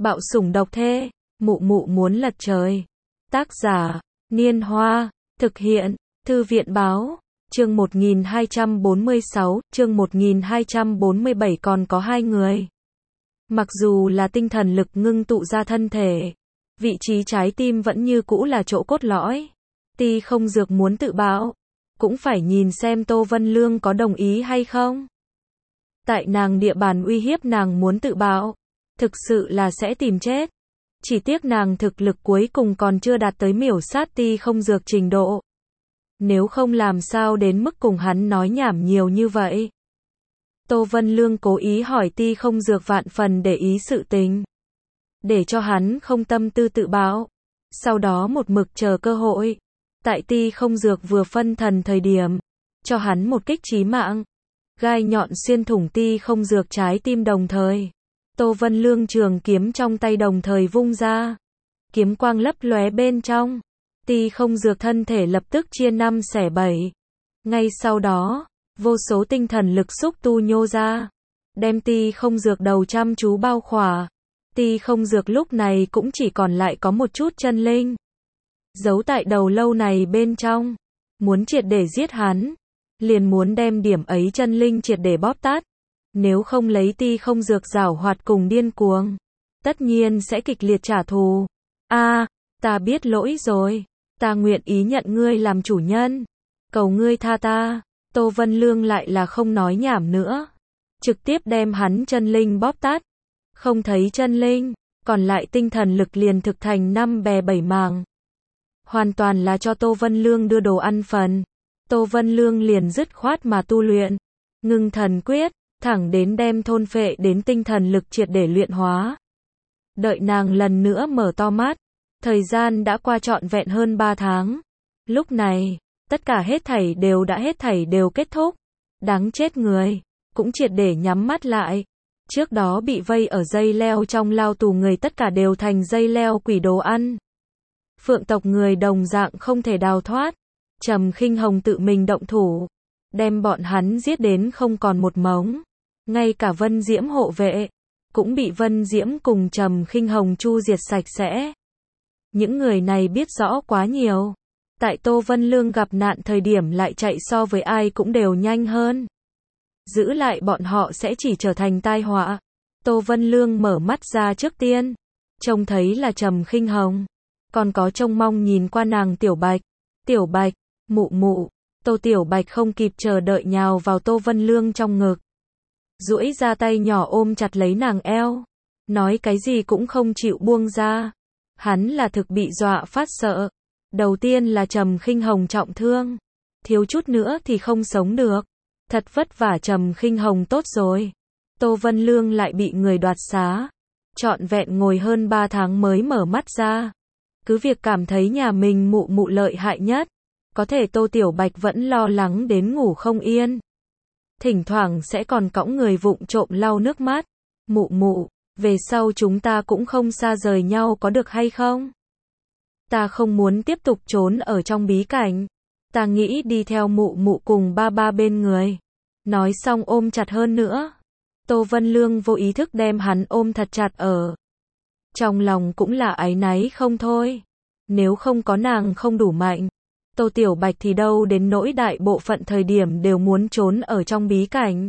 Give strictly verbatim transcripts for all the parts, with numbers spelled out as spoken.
Bạo sủng độc thê, mụ mụ muốn lật trời. Tác giả, Niên Hoa, thực hiện, Thư viện báo, chương một nghìn hai trăm bốn mươi sáu, chương một nghìn hai trăm bốn mươi bảy còn có hai người. Mặc dù là tinh thần lực ngưng tụ ra thân thể, vị trí trái tim vẫn như cũ là chỗ cốt lõi. Ti không dược muốn tự bạo, cũng phải nhìn xem Tô Vân Lương có đồng ý hay không. Tại nàng địa bàn uy hiếp nàng muốn tự bạo, thực sự là sẽ tìm chết. Chỉ tiếc nàng thực lực cuối cùng còn chưa đạt tới miểu sát Ti không dược trình độ. Nếu không làm sao đến mức cùng hắn nói nhảm nhiều như vậy. Tô Vân Lương cố ý hỏi Ti không dược vạn phần để ý sự tình, để cho hắn không tâm tư tự bạo. Sau đó một mực chờ cơ hội. Tại Ti không dược vừa phân thần thời điểm, cho hắn một kích chí mạng. Gai nhọn xuyên thủng Ti không dược trái tim đồng thời. Tô Vân Lương trường kiếm trong tay đồng thời vung ra. Kiếm quang lấp lóe bên trong. Ti không dược thân thể lập tức chia năm xẻ bảy. Ngay sau đó, vô số tinh thần lực xúc tu nhô ra, đem Ti không dược đầu chăm chú bao khỏa. Ti không dược lúc này cũng chỉ còn lại có một chút chân linh giấu tại đầu lâu này bên trong. Muốn triệt để giết hắn, liền muốn đem điểm ấy chân linh triệt để bóp tát. Nếu không lấy Ti không dược giảo hoạt cùng điên cuồng, tất nhiên sẽ kịch liệt trả thù. A, à, ta biết lỗi rồi, ta nguyện ý nhận ngươi làm chủ nhân, cầu ngươi tha ta. Tô Vân Lương lại là không nói nhảm nữa, trực tiếp đem hắn chân linh bóp tát. Không thấy chân linh, còn lại tinh thần lực liền thực thành năm bè bảy mảng. Hoàn toàn là cho Tô Vân Lương đưa đồ ăn phần. Tô Vân Lương liền dứt khoát mà tu luyện, ngưng thần quyết, thẳng đến đem thôn phệ đến tinh thần lực triệt để luyện hóa. Đợi nàng lần nữa mở to mắt, thời gian đã qua trọn vẹn hơn ba tháng. Lúc này, tất cả hết thảy đều đã hết thảy đều kết thúc. Đáng chết người, cũng triệt để nhắm mắt lại. Trước đó bị vây ở dây leo trong lao tù người tất cả đều thành dây leo quỷ đồ ăn. Phượng tộc người đồng dạng không thể đào thoát. Trầm Khinh Hồng tự mình động thủ, đem bọn hắn giết đến không còn một mống. Ngay cả Vân Diễm hộ vệ cũng bị Vân Diễm cùng Trầm Khinh Hồng chu diệt sạch sẽ. Những người này biết rõ quá nhiều. Tại Tô Vân Lương gặp nạn thời điểm lại chạy so với ai cũng đều nhanh hơn. Giữ lại bọn họ sẽ chỉ trở thành tai họa. Tô Vân Lương mở mắt ra trước tiên, trông thấy là Trầm Khinh Hồng, còn có trông mong nhìn qua nàng Tiểu Bạch. Tiểu Bạch, mụ mụ. Tô Tiểu Bạch không kịp chờ đợi nhào vào Tô Vân Lương trong ngực, duỗi ra tay nhỏ ôm chặt lấy nàng eo, nói cái gì cũng không chịu buông ra. Hắn là thực bị dọa phát sợ. Đầu tiên là Trầm Khinh Hồng trọng thương, thiếu chút nữa thì không sống được. Thật vất vả Trầm Khinh Hồng tốt rồi, Tô Vân Lương lại bị người đoạt xá. Trọn vẹn ngồi hơn ba tháng mới mở mắt ra. Cứ việc cảm thấy nhà mình mụ mụ lợi hại nhất, có thể Tô Tiểu Bạch vẫn lo lắng đến ngủ không yên. Thỉnh thoảng sẽ còn cõng người vụng trộm lau nước mắt. Mụ mụ, về sau chúng ta cũng không xa rời nhau có được hay không? Ta không muốn tiếp tục trốn ở trong bí cảnh. Ta nghĩ đi theo mụ mụ cùng ba ba bên người. Nói xong ôm chặt hơn nữa. Tô Vân Lương vô ý thức đem hắn ôm thật chặt ở. Trong lòng cũng là áy náy không thôi. Nếu không có nàng không đủ mạnh, Tô Tiểu Bạch thì đâu đến nỗi đại bộ phận thời điểm đều muốn trốn ở trong bí cảnh.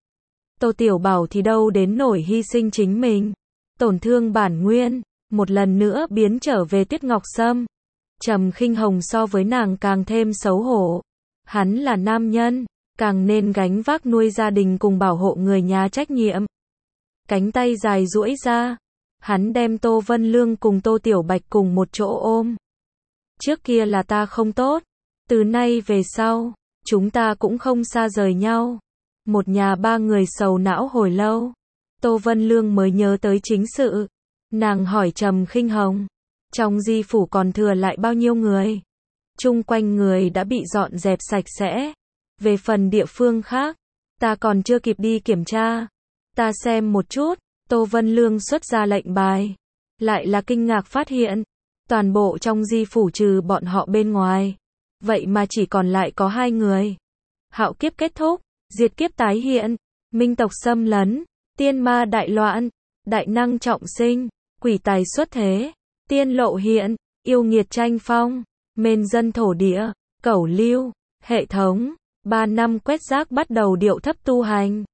Tô Tiểu Bảo thì đâu đến nổi hy sinh chính mình, tổn thương bản nguyên, một lần nữa biến trở về Tuyết Ngọc Sâm. Trầm Khinh Hồng so với nàng càng thêm xấu hổ. Hắn là nam nhân, càng nên gánh vác nuôi gia đình cùng bảo hộ người nhà trách nhiệm. Cánh tay dài duỗi ra, hắn đem Tô Vân Lương cùng Tô Tiểu Bạch cùng một chỗ ôm. Trước kia là ta không tốt, từ nay về sau, chúng ta cũng không xa rời nhau. Một nhà ba người sầu não hồi lâu, Tô Vân Lương mới nhớ tới chính sự. Nàng hỏi Trầm Khinh Hồng, trong di phủ còn thừa lại bao nhiêu người? Chung quanh người đã bị dọn dẹp sạch sẽ. Về phần địa phương khác, ta còn chưa kịp đi kiểm tra. Ta xem một chút. Tô Vân Lương xuất ra lệnh bài, lại là kinh ngạc phát hiện, toàn bộ trong di phủ trừ bọn họ bên ngoài, vậy mà chỉ còn lại có hai người. Hạo kiếp kết thúc, diệt kiếp tái hiện, minh tộc xâm lấn, tiên ma đại loạn, đại năng trọng sinh, quỷ tài xuất thế, tiên lộ hiện, yêu nghiệt tranh phong, mên dân thổ địa, cẩu lưu, hệ thống, ba năm quét rác bắt đầu điệu thấp tu hành.